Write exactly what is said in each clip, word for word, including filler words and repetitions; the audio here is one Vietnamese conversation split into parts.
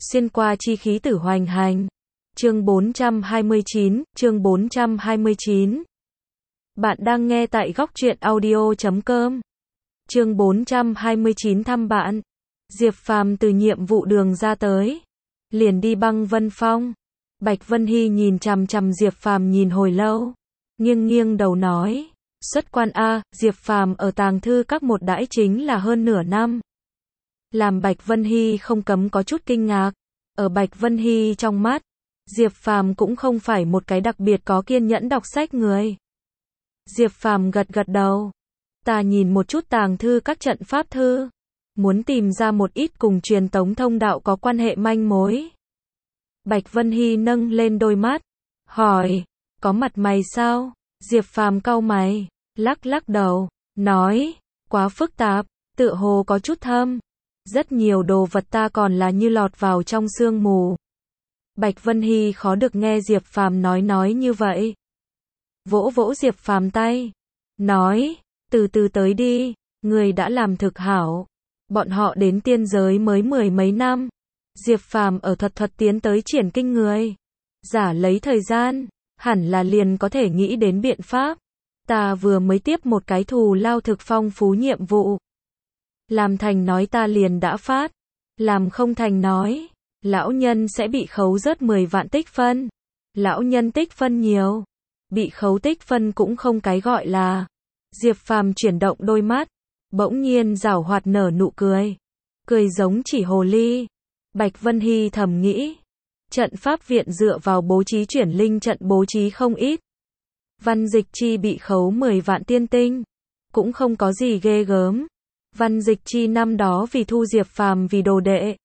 Xuyên qua chi khí tử hoành hành. Chương bốn trăm hai mươi chín, chương bốn trăm hai mươi chín. Bạn đang nghe tại góc truyện audio chấm com. Chương bốn trăm hai mươi chín thăm bạn. Diệp Phàm từ nhiệm vụ đường ra tới, liền đi băng Vân Phong. Bạch Vân Hy nhìn chằm chằm Diệp Phàm nhìn hồi lâu, nghiêng nghiêng đầu nói, xuất quan a. Diệp Phàm ở tàng thư các một đãi chính là hơn nửa năm. Làm Bạch Vân Hy không cấm có chút kinh ngạc. Ở Bạch Vân Hy trong mắt, Diệp Phàm cũng không phải một cái đặc biệt có kiên nhẫn đọc sách người. Diệp Phàm gật gật đầu. Ta nhìn một chút tàng thư các trận pháp thư, muốn tìm ra một ít cùng truyền tống thông đạo có quan hệ manh mối. Bạch Vân Hy nâng lên đôi mắt, hỏi, có mặt mày sao? Diệp Phàm cau mày, lắc lắc đầu, nói, quá phức tạp, tựa hồ có chút thâm. Rất nhiều đồ vật ta còn là như lọt vào trong sương mù. Bạch Vân Hy khó được nghe Diệp Phàm nói nói như vậy. Vỗ vỗ Diệp Phàm tay, nói, từ từ tới đi, người đã làm thực hảo. Bọn họ đến tiên giới mới mười mấy năm. Diệp Phàm ở thuật thuật tiến tới triển kinh người. Giả lấy thời gian, hẳn là liền có thể nghĩ đến biện pháp. Ta vừa mới tiếp một cái thù lao thực phong phú nhiệm vụ. Làm thành nói ta liền đã phát. Làm không thành nói, lão nhân sẽ bị khấu rớt mười vạn tích phân. Lão nhân tích phân nhiều, bị khấu tích phân cũng không cái gọi là. Diệp Phàm chuyển động đôi mắt, bỗng nhiên giảo hoạt nở nụ cười. Cười giống chỉ hồ ly. Bạch Vân Hy thầm nghĩ, trận pháp viện dựa vào bố trí chuyển linh trận bố trí không ít. Văn Dịch Chi bị khấu mười vạn tiên tinh, cũng không có gì ghê gớm. Văn Dịch Chi năm đó vì thu Diệp Phàm vì đồ đệ,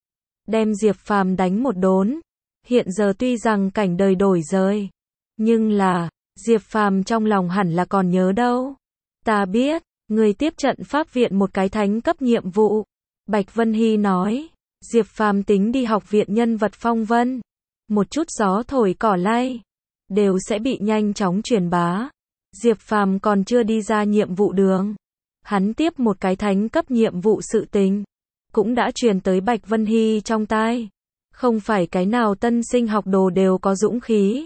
đem Diệp Phàm đánh một đốn. Hiện giờ tuy rằng cảnh đời đổi rời, nhưng là, Diệp Phàm trong lòng hẳn là còn nhớ đâu. Ta biết, người tiếp trận pháp viện một cái thánh cấp nhiệm vụ. Bạch Vân Hy nói, Diệp Phàm tính đi học viện nhân vật phong vân. Một chút gió thổi cỏ lay, đều sẽ bị nhanh chóng truyền bá. Diệp Phàm còn chưa đi ra nhiệm vụ đường. Hắn tiếp một cái thánh cấp nhiệm vụ sự tình, cũng đã truyền tới Bạch Vân Hy trong tai. Không phải cái nào tân sinh học đồ đều có dũng khí.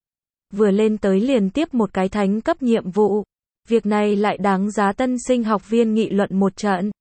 Vừa lên tới liền tiếp một cái thánh cấp nhiệm vụ. Việc này lại đáng giá tân sinh học viên nghị luận một trận.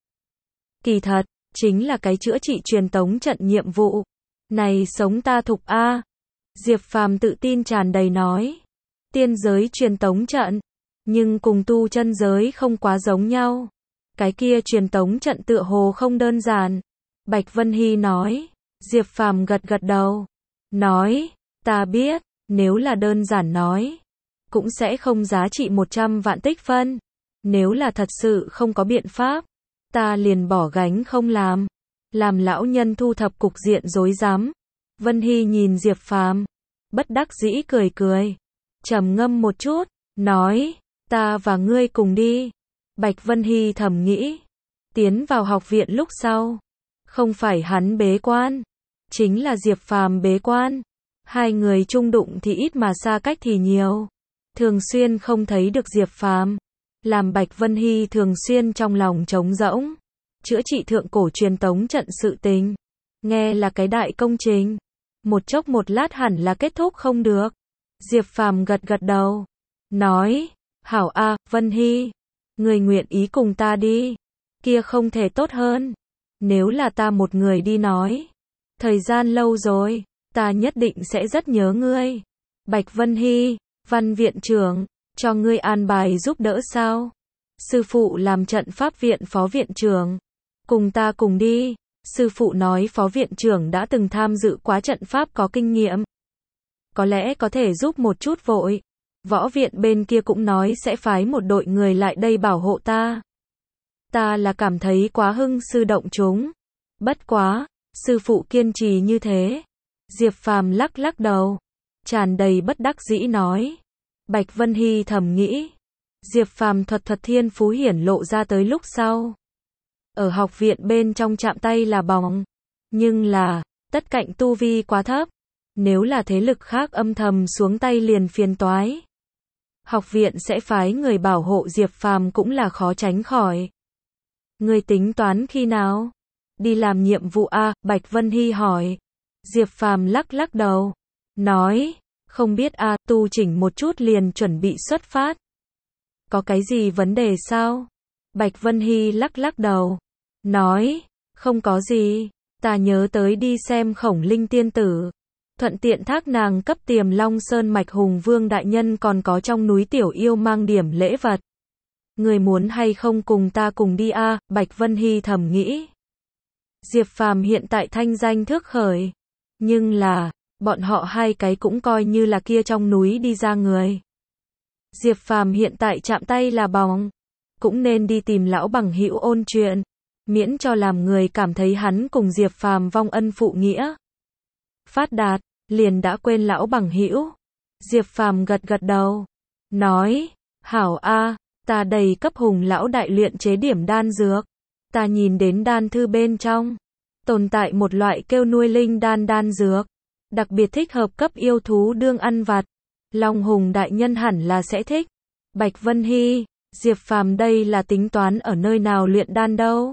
Kỳ thật, chính là cái chữa trị truyền tống trận nhiệm vụ. Này sống ta thục a. Diệp Phàm tự tin tràn đầy nói. Tiên giới truyền tống trận, nhưng cùng tu chân giới không quá giống nhau. Cái kia truyền tống trận tựa hồ không đơn giản. Bạch Vân Hy nói. Diệp Phàm gật gật đầu, nói, ta biết, nếu là đơn giản nói, cũng sẽ không giá trị một trăm vạn tích phân. Nếu là thật sự không có biện pháp, ta liền bỏ gánh không làm. Làm lão nhân thu thập cục diện rối rắm. Vân Hy nhìn Diệp Phàm, bất đắc dĩ cười cười, trầm ngâm một chút, nói, ta và ngươi cùng đi. Bạch Vân Hy thầm nghĩ, tiến vào học viện lúc sau, không phải hắn bế quan, chính là Diệp Phàm bế quan. Hai người chung đụng thì ít mà xa cách thì nhiều. Thường xuyên không thấy được Diệp Phàm, làm Bạch Vân Hy thường xuyên trong lòng trống rỗng. Chữa trị thượng cổ truyền tống trận sự tình, nghe là cái đại công trình, một chốc một lát hẳn là kết thúc không được. Diệp Phàm gật gật đầu, nói, hảo a, Vân Hy, người nguyện ý cùng ta đi, kia không thể tốt hơn. Nếu là ta một người đi nói, thời gian lâu rồi, ta nhất định sẽ rất nhớ ngươi. Bạch Vân Hy, Văn viện trưởng, cho ngươi an bài giúp đỡ sao? Sư phụ làm trận pháp viện phó viện trưởng, cùng ta cùng đi. Sư phụ nói phó viện trưởng đã từng tham dự quá trận pháp có kinh nghiệm, có lẽ có thể giúp một chút vội. Võ viện bên kia cũng nói sẽ phái một đội người lại đây bảo hộ ta. Ta là cảm thấy quá hưng sư động chúng. Bất quá, sư phụ kiên trì như thế. Diệp Phàm lắc lắc đầu, tràn đầy bất đắc dĩ nói. Bạch Vân Hy thầm nghĩ, Diệp Phàm thuật thuật thiên phú hiển lộ ra tới lúc sau, ở học viện bên trong chạm tay là bỏng, nhưng là, tất cạnh tu vi quá thấp, nếu là thế lực khác âm thầm xuống tay liền phiền toái. Học viện sẽ phái người bảo hộ Diệp Phàm cũng là khó tránh khỏi. Ngươi tính toán khi nào? đi làm nhiệm vụ a? Bạch Vân Hy hỏi. Diệp Phàm lắc lắc đầu, nói, không biết a, tu chỉnh một chút liền chuẩn bị xuất phát. Có cái gì vấn đề sao? Bạch Vân Hy lắc lắc đầu, nói, không có gì, ta nhớ tới đi xem Khổng Linh tiên tử, thuận tiện thác nàng cấp Tiềm Long Sơn mạch Hùng Vương đại nhân còn có trong núi Tiểu Yêu mang điểm lễ vật. Người muốn hay không cùng ta cùng đi a? Bạch Vân Hy thầm nghĩ. Diệp Phàm hiện tại thanh danh thước khởi, nhưng là, bọn họ hai cái cũng coi như là kia trong núi đi ra người. Diệp Phàm hiện tại chạm tay là bỏng, cũng nên đi tìm lão bằng hữu ôn chuyện, miễn cho làm người cảm thấy hắn cùng Diệp Phàm vong ân phụ nghĩa. Phát đạt, liền đã quên lão bằng hữu. Diệp Phàm gật gật đầu, nói, hảo a, ta đầy cấp Hùng lão đại luyện chế điểm đan dược. Ta nhìn đến đan thư bên trong, tồn tại một loại kêu nuôi linh đan đan dược, đặc biệt thích hợp cấp yêu thú đương ăn vặt. Long Hùng đại nhân hẳn là sẽ thích. Bạch Vân Hy, Diệp Phàm đây là tính toán ở nơi nào luyện đan đâu?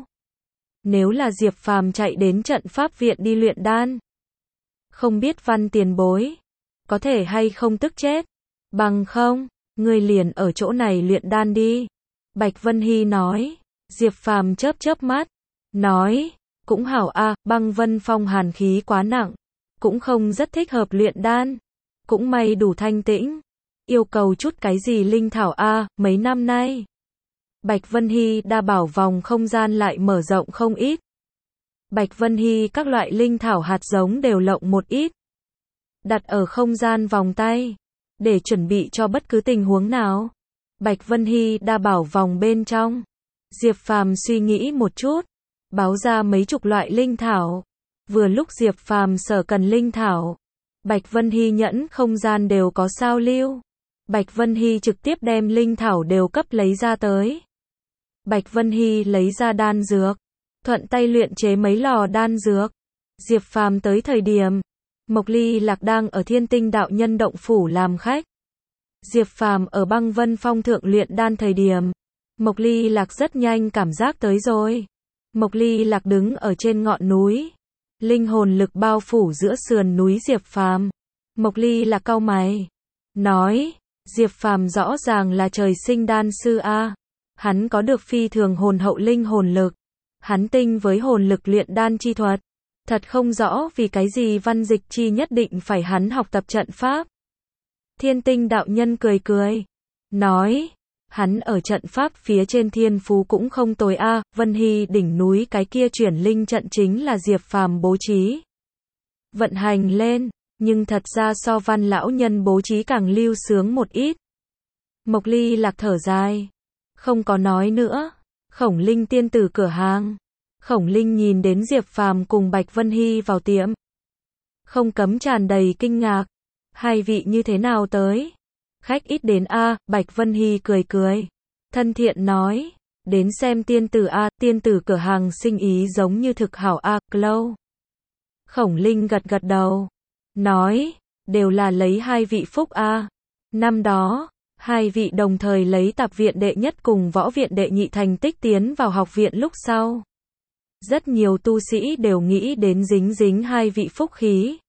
Nếu là Diệp Phàm chạy đến trận pháp viện đi luyện đan, không biết Văn tiền bối có thể hay không tức chết. Bằng không, ngươi liền ở chỗ này luyện đan đi. Bạch Vân Hy nói. Diệp Phàm chớp chớp mắt, nói, cũng hảo a, Băng Vân Phong hàn khí quá nặng, cũng không rất thích hợp luyện đan, cũng may đủ thanh tĩnh, yêu cầu chút cái gì linh thảo a, mấy năm nay. Bạch Vân Hy đa bảo vòng không gian lại mở rộng không ít. Bạch Vân Hy các loại linh thảo hạt giống đều lộng một ít, đặt ở không gian vòng tay, để chuẩn bị cho bất cứ tình huống nào. Bạch Vân Hy đa bảo vòng bên trong, Diệp Phàm suy nghĩ một chút, báo ra mấy chục loại linh thảo. Vừa lúc Diệp Phàm sở cần linh thảo, Bạch Vân Hy nhẫn không gian đều có sao lưu. Bạch Vân Hy trực tiếp đem linh thảo đều cấp lấy ra tới. Bạch Vân Hy lấy ra đan dược, thuận tay luyện chế mấy lò đan dược. Diệp Phàm tới thời điểm, Mộc Ly Lạc đang ở Thiên Tinh đạo nhân động phủ làm khách. Diệp Phàm ở Băng Vân Phong thượng luyện đan thời điểm, Mộc Ly Lạc rất nhanh cảm giác tới rồi. Mộc Ly Lạc đứng ở trên ngọn núi, linh hồn lực bao phủ giữa sườn núi Diệp Phàm. Mộc Ly Lạc cau mày, nói, Diệp Phàm rõ ràng là trời sinh đan sư a, hắn có được phi thường hồn hậu linh hồn lực, hắn tinh với hồn lực luyện đan chi thuật, thật không rõ vì cái gì Văn Dịch Chi nhất định phải hắn học tập trận pháp. Thiên Tinh đạo nhân cười cười, nói, hắn ở trận pháp phía trên thiên phú cũng không tồi a, Vân Hy đỉnh núi cái kia chuyển linh trận chính là Diệp Phàm bố trí. Vận hành lên, nhưng thật ra so Văn lão nhân bố trí càng lưu sướng một ít. Mộc Ly Lạc thở dài, không có nói nữa. Khổng Linh tiên tử cửa hàng. Khổng Linh nhìn đến Diệp Phàm cùng Bạch Vân Hy vào tiệm, không cấm tràn đầy kinh ngạc. Hai vị như thế nào tới? Khách ít đến a, Bạch Vân Hy cười cười, thân thiện nói, đến xem tiên tử a, tiên tử cửa hàng sinh ý giống như thực hảo a, Clow. Khổng Linh gật gật đầu, nói, đều là lấy hai vị phúc a. Năm đó, hai vị đồng thời lấy tạp viện đệ nhất cùng võ viện đệ nhị thành tích tiến vào học viện lúc sau. Rất nhiều tu sĩ đều nghĩ đến dính dính hai vị phúc khí.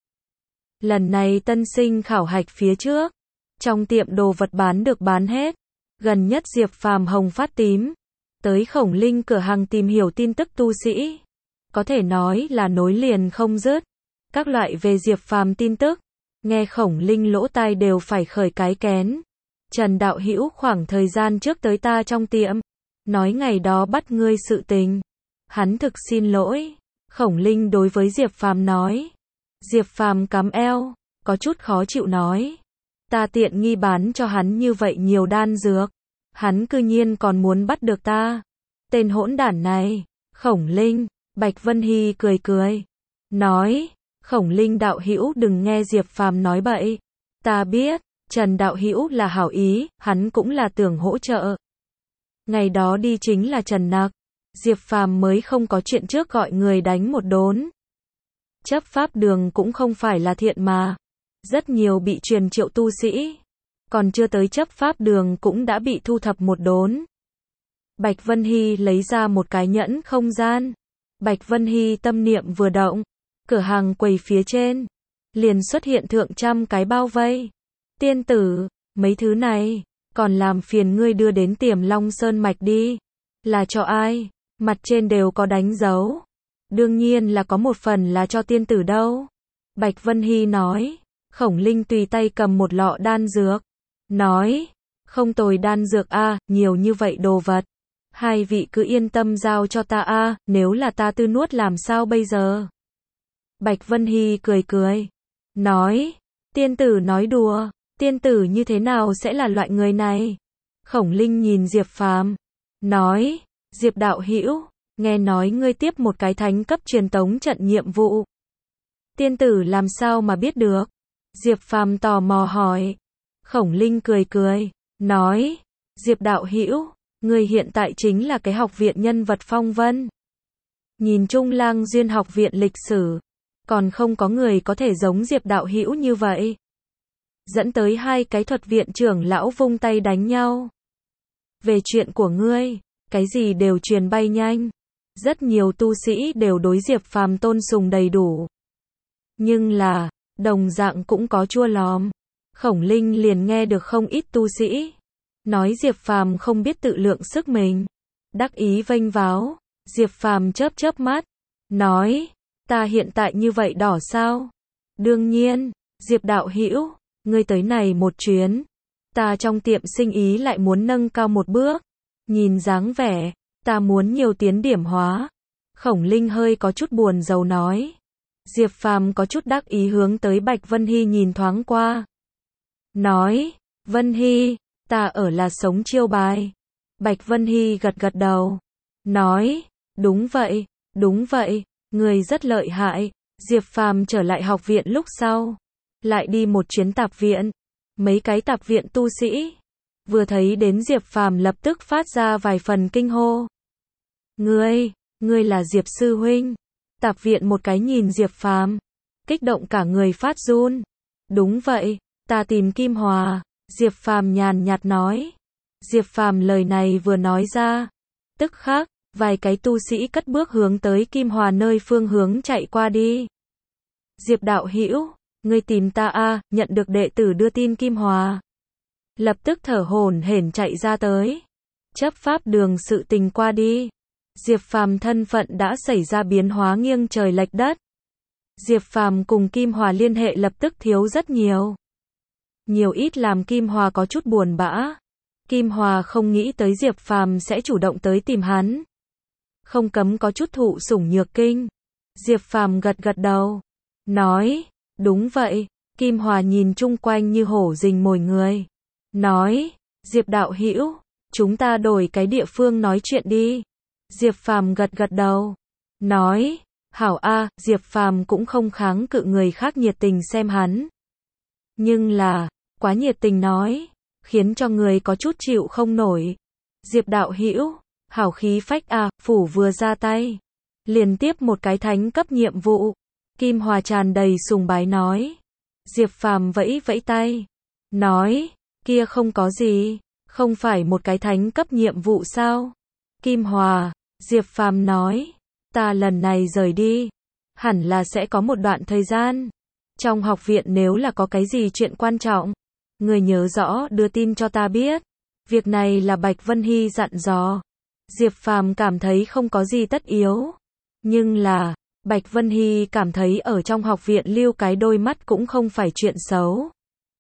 Lần này tân sinh khảo hạch phía trước, trong tiệm đồ vật bán được bán hết. Gần nhất Diệp Phàm hồng phát tím, tới Khổng Linh cửa hàng tìm hiểu tin tức tu sĩ. Có thể nói là nối liền không dứt. Các loại về Diệp Phàm tin tức, nghe Khổng Linh lỗ tai đều phải khởi cái kén. Trần đạo hữu khoảng thời gian trước tới ta trong tiệm, nói ngày đó bắt ngươi sự tình. Hắn thực xin lỗi. Khổng Linh đối với Diệp Phàm nói. Diệp Phàm cắm eo, có chút khó chịu nói. Ta tiện nghi bán cho hắn như vậy nhiều đan dược, hắn cư nhiên còn muốn bắt được ta. Tên hỗn đản này. Khổng Linh, Bạch Vân Hy cười cười, nói, Khổng Linh đạo hữu đừng nghe Diệp Phàm nói bậy. Ta biết, Trần đạo hữu là hảo ý, hắn cũng là tưởng hỗ trợ. Ngày đó đi chính là Trần Nặc, Diệp Phàm mới không có chuyện trước gọi người đánh một đốn. Chấp pháp đường cũng không phải là thiện mà. Rất nhiều bị truyền triệu tu sĩ, còn chưa tới chấp pháp đường cũng đã bị thu thập một đốn. Bạch Vân Hy lấy ra một cái nhẫn không gian, Bạch Vân Hy tâm niệm vừa động, cửa hàng quầy phía trên liền xuất hiện thượng trăm cái bao vây. Tiên tử, mấy thứ này, còn làm phiền ngươi đưa đến Tiềm Long Sơn Mạch đi. Là cho ai? Mặt trên đều có đánh dấu. Đương nhiên là có một phần là cho tiên tử đâu. Bạch Vân Hy nói. Khổng Linh tùy tay cầm một lọ đan dược. Nói. Không tồi đan dược a, nhiều như vậy đồ vật. Hai vị cứ yên tâm giao cho ta a, nếu là ta tư nuốt làm sao bây giờ? Bạch Vân Hy cười cười. Nói. Tiên tử nói đùa. Tiên tử như thế nào sẽ là loại người này? Khổng Linh nhìn Diệp Phàm. Nói. Diệp đạo hữu, nghe nói ngươi tiếp một cái thánh cấp truyền tống trận nhiệm vụ. Tiên tử làm sao mà biết được? Diệp Phàm tò mò hỏi. Khổng Linh cười cười. Nói. Diệp đạo hữu, ngươi hiện tại chính là cái học viện nhân vật phong vân. Nhìn Trung Lang Duyên học viện lịch sử, còn không có người có thể giống Diệp đạo hữu như vậy. Dẫn tới hai cái thuật viện trưởng lão vung tay đánh nhau. Về chuyện của ngươi, cái gì đều truyền bay nhanh. Rất nhiều tu sĩ đều đối Diệp Phàm tôn sùng đầy đủ. Nhưng là, đồng dạng cũng có chua lòm. Khổng Linh liền nghe được không ít tu sĩ nói Diệp Phàm không biết tự lượng sức mình. Đắc ý vênh váo. Diệp Phàm chớp chớp mắt. Nói. Ta hiện tại như vậy đỏ sao? Đương nhiên. Diệp đạo hữu, ngươi tới này một chuyến. Ta trong tiệm sinh ý lại muốn nâng cao một bước. Nhìn dáng vẻ, ta muốn nhiều tiến điểm hóa. Khổng Linh hơi có chút buồn rầu nói. Diệp Phàm có chút đắc ý hướng tới Bạch Vân Hy nhìn thoáng qua. Nói, Vân Hy, ta ở là sống chiêu bài. Bạch Vân Hy gật gật đầu. Nói, đúng vậy, đúng vậy, người rất lợi hại. Diệp Phàm trở lại học viện lúc sau. Lại đi một chuyến tạp viện. Mấy cái tạp viện tu sĩ. Vừa thấy đến Diệp Phàm lập tức phát ra vài phần kinh hô. Ngươi, ngươi là Diệp sư huynh. Tạp viện một cái nhìn Diệp Phàm, kích động cả người phát run. Đúng vậy, ta tìm Kim Hòa. Diệp Phàm nhàn nhạt nói. Diệp Phàm lời này vừa nói ra, tức khắc, vài cái tu sĩ cất bước hướng tới Kim Hòa nơi phương hướng chạy qua đi. Diệp đạo hữu, ngươi tìm ta a, nhận được đệ tử đưa tin Kim Hòa. Lập tức thở hổn hển chạy ra tới. Chấp pháp đường sự tình qua đi. Diệp Phàm thân phận đã xảy ra biến hóa nghiêng trời lệch đất. Diệp Phàm cùng Kim Hòa liên hệ lập tức thiếu rất nhiều. Nhiều ít làm Kim Hòa có chút buồn bã. Kim Hòa không nghĩ tới Diệp Phàm sẽ chủ động tới tìm hắn. Không cấm có chút thụ sủng nhược kinh. Diệp Phàm gật gật đầu. Nói, đúng vậy. Kim Hòa nhìn chung quanh như hổ rình mồi người. Nói, Diệp đạo hữu, chúng ta đổi cái địa phương nói chuyện đi. Diệp Phàm gật gật đầu. Nói, hảo a, Diệp Phàm cũng không kháng cự người khác nhiệt tình xem hắn. Nhưng là, quá nhiệt tình nói, khiến cho người có chút chịu không nổi. Diệp đạo hữu, hảo khí phách a, phủ vừa ra tay. Liền tiếp một cái thánh cấp nhiệm vụ. Kim Hòa tràn đầy sùng bái nói. Diệp Phàm vẫy vẫy tay. Nói, kia không có gì, không phải một cái thánh cấp nhiệm vụ sao? Kim Hòa, Diệp Phàm nói, ta lần này rời đi, hẳn là sẽ có một đoạn thời gian. Trong học viện nếu là có cái gì chuyện quan trọng, người nhớ rõ đưa tin cho ta biết. Việc này là Bạch Vân Hy dặn dò. Diệp Phàm cảm thấy không có gì tất yếu. Nhưng là, Bạch Vân Hy cảm thấy ở trong học viện lưu cái đôi mắt cũng không phải chuyện xấu.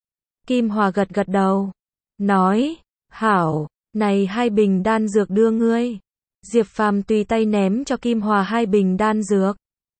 Kim Hòa gật gật đầu. Nói, hảo, này hai bình đan dược đưa ngươi. Diệp Phàm tùy tay ném cho Kim Hòa hai bình đan dược.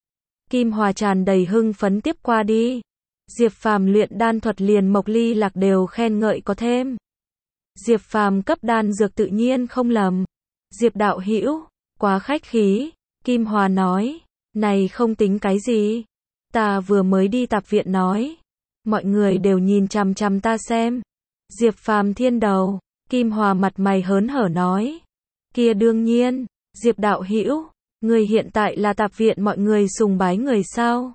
Kim Hòa tràn đầy hưng phấn tiếp qua đi. Diệp Phàm luyện đan thuật liền Mộc Ly Lạc đều khen ngợi có thêm. Diệp Phàm cấp đan dược tự nhiên không lầm. Diệp đạo hữu, quá khách khí. Kim Hòa nói, này không tính cái gì. Ta vừa mới đi tạp viện nói. Mọi người đều nhìn chằm chằm ta xem. Diệp Phàm thiên đầu. Kim Hòa mặt mày hớn hở nói. Kia đương nhiên, Diệp đạo hữu, người hiện tại là tạp viện mọi người sùng bái người sao?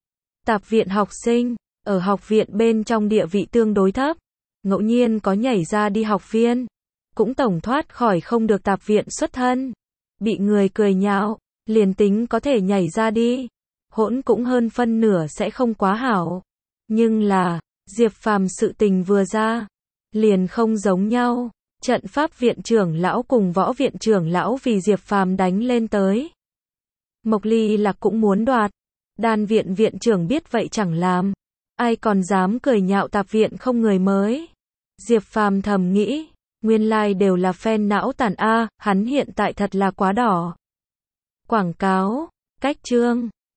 Tạp viện học sinh, ở học viện bên trong địa vị tương đối thấp, ngẫu nhiên có nhảy ra đi học viên, cũng tổng thoát khỏi không được tạp viện xuất thân, bị người cười nhạo, Liền tính có thể nhảy ra đi, hỗn cũng hơn phân nửa sẽ không quá hảo. Nhưng là, Diệp Phàm sự tình vừa ra, liền không giống nhau. Trận pháp viện trưởng lão cùng võ viện trưởng lão vì Diệp Phàm đánh lên tới. Mộc Ly Lạc cũng muốn đoạt. Đan viện viện trưởng biết vậy chẳng làm. Ai còn dám cười nhạo tạp viện không người mới. Diệp Phàm thầm nghĩ, nguyên lai like đều là fan não tàn a, hắn hiện tại thật là quá đỏ. Quảng cáo, cách chương